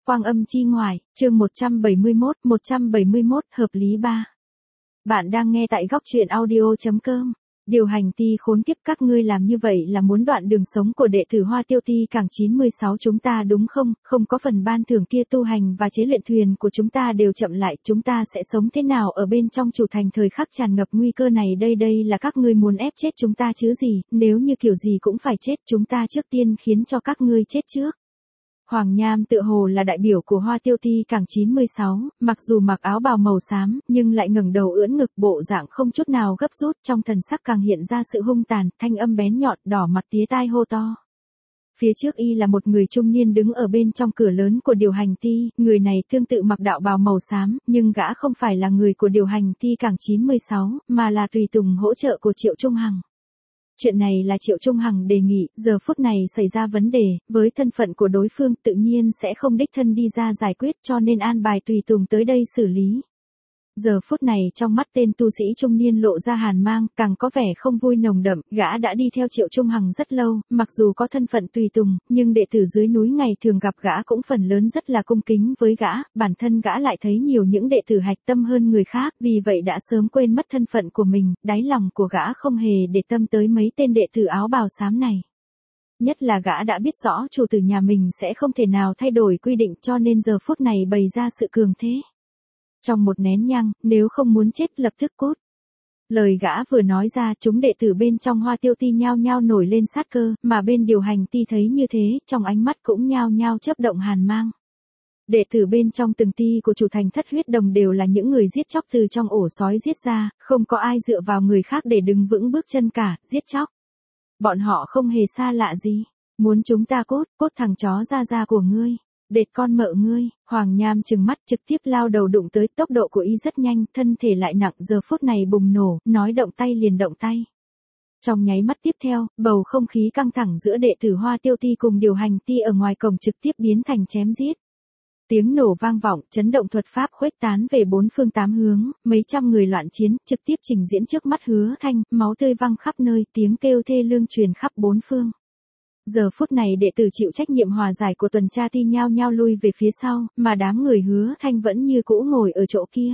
Quang âm chi ngoại, chương 171, hợp lý 3. Bạn đang nghe tại góc truyện audio.com. Điều hành ti khốn kiếp, các ngươi làm như vậy là muốn đoạn đường sống của đệ tử Hoa Tiêu Ti cảng 96 chúng ta đúng không? Không có phần ban thưởng kia, tu hành và chế luyện thuyền của chúng ta đều chậm lại, chúng ta sẽ sống thế nào ở bên trong chủ thành thời khắc tràn ngập nguy cơ này đây? Đây là các ngươi muốn ép chết chúng ta chứ gì, nếu như kiểu gì cũng phải chết, chúng ta trước tiên khiến cho các ngươi chết trước. Hoàng Nham tự hồ là đại biểu của Hoa Tiêu Ti cảng 96, mặc dù mặc áo bào màu xám, nhưng lại ngẩng đầu ưỡn ngực, bộ dạng không chút nào gấp rút, trong thần sắc càng hiện ra sự hung tàn, thanh âm bén nhọn, đỏ mặt tía tai hô to. Phía trước y là một người trung niên đứng ở bên trong cửa lớn của điều hành ti, người này tương tự mặc đạo bào màu xám, nhưng gã không phải là người của điều hành ti cảng 96, mà là tùy tùng hỗ trợ của Triệu Trung Hằng. Chuyện này là Triệu Trung Hằng đề nghị, giờ phút này xảy ra vấn đề, với thân phận của đối phương tự nhiên sẽ không đích thân đi ra giải quyết, cho nên an bài tùy tùng tới đây xử lý. Giờ phút này trong mắt tên tu sĩ trung niên lộ ra hàn mang, càng có vẻ không vui nồng đậm, gã đã đi theo Triệu Trung Hằng rất lâu, mặc dù có thân phận tùy tùng, nhưng đệ tử dưới núi ngày thường gặp gã cũng phần lớn rất là cung kính với gã, bản thân gã lại thấy nhiều những đệ tử hạch tâm hơn người khác, vì vậy đã sớm quên mất thân phận của mình, đáy lòng của gã không hề để tâm tới mấy tên đệ tử áo bào xám này. Nhất là gã đã biết rõ chủ tử nhà mình sẽ không thể nào thay đổi quy định, cho nên giờ phút này bày ra sự cường thế. Trong một nén nhang, nếu không muốn chết lập tức cút. Lời gã vừa nói ra, chúng đệ tử bên trong Hoa Tiêu Ti nhao nhao nổi lên sát cơ, mà bên điều hành ti thấy như thế, trong ánh mắt cũng nhao nhao chớp động hàn mang. Đệ tử bên trong từng ti của chủ thành Thất Huyết Đồng đều là những người giết chóc từ trong ổ sói giết ra, không có ai dựa vào người khác để đứng vững bước chân cả, giết chóc. Bọn họ không hề xa lạ gì. Muốn chúng ta cốt thằng chó ra của ngươi. Đệt con mợ ngươi. Hoàng Nham trừng mắt trực tiếp lao đầu đụng tới, tốc độ của y rất nhanh, thân thể lại nặng, giờ phút này bùng nổ, nói động tay liền động tay. Trong nháy mắt tiếp theo, bầu không khí căng thẳng giữa đệ tử Hoa Tiêu Ti cùng điều hành ti ở ngoài cổng trực tiếp biến thành chém giết. Tiếng nổ vang vọng, chấn động thuật pháp khuếch tán về bốn phương tám hướng, mấy trăm người loạn chiến, trực tiếp trình diễn trước mắt Hứa Thanh, máu tươi văng khắp nơi, tiếng kêu thê lương truyền khắp bốn phương. Giờ phút này đệ tử chịu trách nhiệm hòa giải của tuần tra ti nhao nhao lui về phía sau, mà đám người Hứa Thanh vẫn như cũ ngồi ở chỗ kia.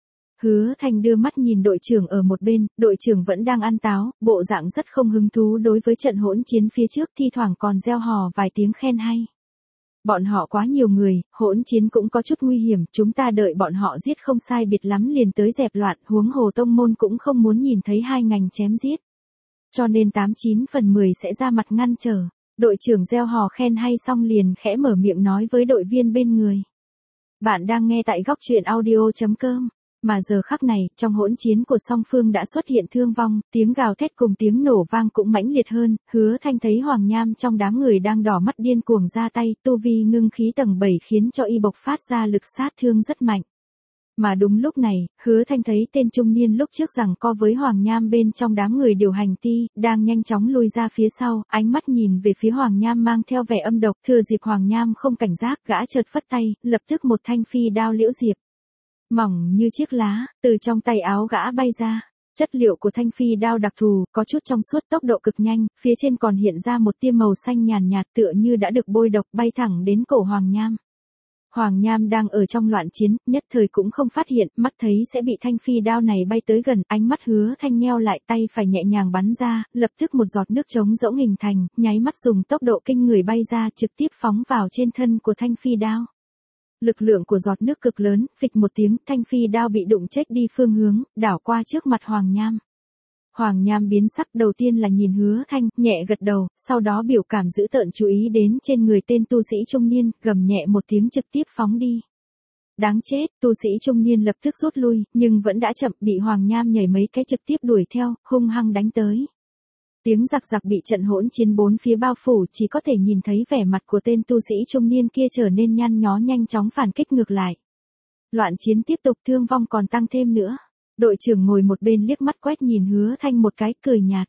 Hứa Thanh đưa mắt nhìn đội trưởng ở một bên, đội trưởng vẫn đang ăn táo, bộ dạng rất không hứng thú đối với trận hỗn chiến phía trước, thi thoảng còn reo hò vài tiếng khen hay. Bọn họ quá nhiều người, hỗn chiến cũng có chút nguy hiểm, chúng ta đợi bọn họ giết không sai biệt lắm liền tới dẹp loạn, huống hồ tông môn cũng không muốn nhìn thấy hai ngành chém giết. Cho nên 89 phần 10 sẽ ra mặt ngăn trở. Đội trưởng reo hò khen hay xong liền khẽ mở miệng nói với đội viên bên người. Bạn đang nghe tại góc truyện audio.com. Mà giờ khắc này, trong hỗn chiến của song phương đã xuất hiện thương vong, tiếng gào thét cùng tiếng nổ vang cũng mãnh liệt hơn, Hứa Thanh thấy Hoàng Nham trong đám người đang đỏ mắt điên cuồng ra tay, tu vi ngưng khí tầng 7 khiến cho y bộc phát ra lực sát thương rất mạnh. Mà đúng lúc này, Hứa Thanh thấy tên trung niên lúc trước giằng co với Hoàng Nham bên trong đám người điều hành ti, đang nhanh chóng lui ra phía sau, ánh mắt nhìn về phía Hoàng Nham mang theo vẻ âm độc, thừa dịp Hoàng Nham không cảnh giác, gã chợt phất tay, lập tức một thanh phi đao liễu diệp. Mỏng như chiếc lá, từ trong tay áo gã bay ra. Chất liệu của thanh phi đao đặc thù, có chút trong suốt, tốc độ cực nhanh, phía trên còn hiện ra một tia màu xanh nhàn nhạt tựa như đã được bôi độc, bay thẳng đến cổ Hoàng Nham. Hoàng Nham đang ở trong loạn chiến, nhất thời cũng không phát hiện, mắt thấy sẽ bị thanh phi đao này bay tới gần, ánh mắt Hứa Thanh nheo lại, tay phải nhẹ nhàng bắn ra, lập tức một giọt nước trống rỗng hình thành, nháy mắt dùng tốc độ kinh người bay ra, trực tiếp phóng vào trên thân của thanh phi đao. Lực lượng của giọt nước cực lớn, phịch một tiếng, thanh phi đao bị đụng chết đi phương hướng, đảo qua trước mặt Hoàng Nham. Hoàng Nham biến sắc, đầu tiên là nhìn Hứa Thanh, nhẹ gật đầu, sau đó biểu cảm dữ tợn chú ý đến trên người tên tu sĩ trung niên, gầm nhẹ một tiếng trực tiếp phóng đi. Đáng chết, tu sĩ trung niên lập tức rút lui, nhưng vẫn đã chậm, bị Hoàng Nham nhảy mấy cái trực tiếp đuổi theo, hung hăng đánh tới. Tiếng giặc giặc bị trận hỗn chiến bốn phía bao phủ, chỉ có thể nhìn thấy vẻ mặt của tên tu sĩ trung niên kia trở nên nhăn nhó, nhanh chóng phản kích ngược lại. Loạn chiến tiếp tục, thương vong còn tăng thêm nữa. Đội trưởng ngồi một bên liếc mắt quét nhìn Hứa Thanh một cái, cười nhạt.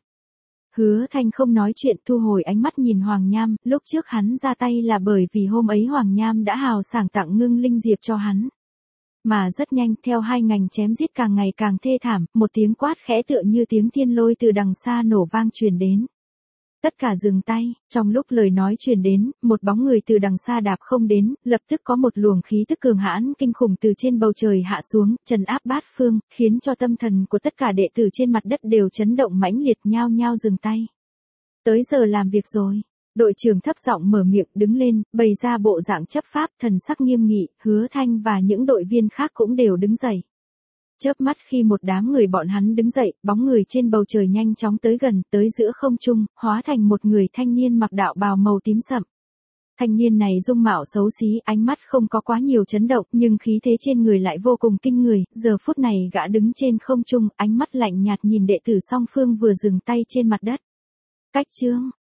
Hứa Thanh không nói chuyện, thu hồi ánh mắt nhìn Hoàng Nham, lúc trước hắn ra tay là bởi vì hôm ấy Hoàng Nham đã hào sảng tặng ngưng linh diệp cho hắn. Mà rất nhanh, theo hai ngành chém giết càng ngày càng thê thảm, một tiếng quát khẽ tựa như tiếng thiên lôi từ đằng xa nổ vang truyền đến. Tất cả dừng tay, trong lúc lời nói truyền đến, một bóng người từ đằng xa đạp không đến, lập tức có một luồng khí tức cường hãn kinh khủng từ trên bầu trời hạ xuống, trấn áp bát phương, khiến cho tâm thần của tất cả đệ tử trên mặt đất đều chấn động mãnh liệt, nhao nhao dừng tay. Tới giờ làm việc rồi. Đội trưởng thấp giọng mở miệng đứng lên, bày ra bộ dạng chấp pháp, thần sắc nghiêm nghị, Hứa Thanh và những đội viên khác cũng đều đứng dậy. Chớp mắt khi một đám người bọn hắn đứng dậy, bóng người trên bầu trời nhanh chóng tới gần, tới giữa không trung, hóa thành một người thanh niên mặc đạo bào màu tím sậm. Thanh niên này dung mạo xấu xí, ánh mắt không có quá nhiều chấn động, nhưng khí thế trên người lại vô cùng kinh người, giờ phút này gã đứng trên không trung, ánh mắt lạnh nhạt nhìn đệ tử song phương vừa dừng tay trên mặt đất. Cách chương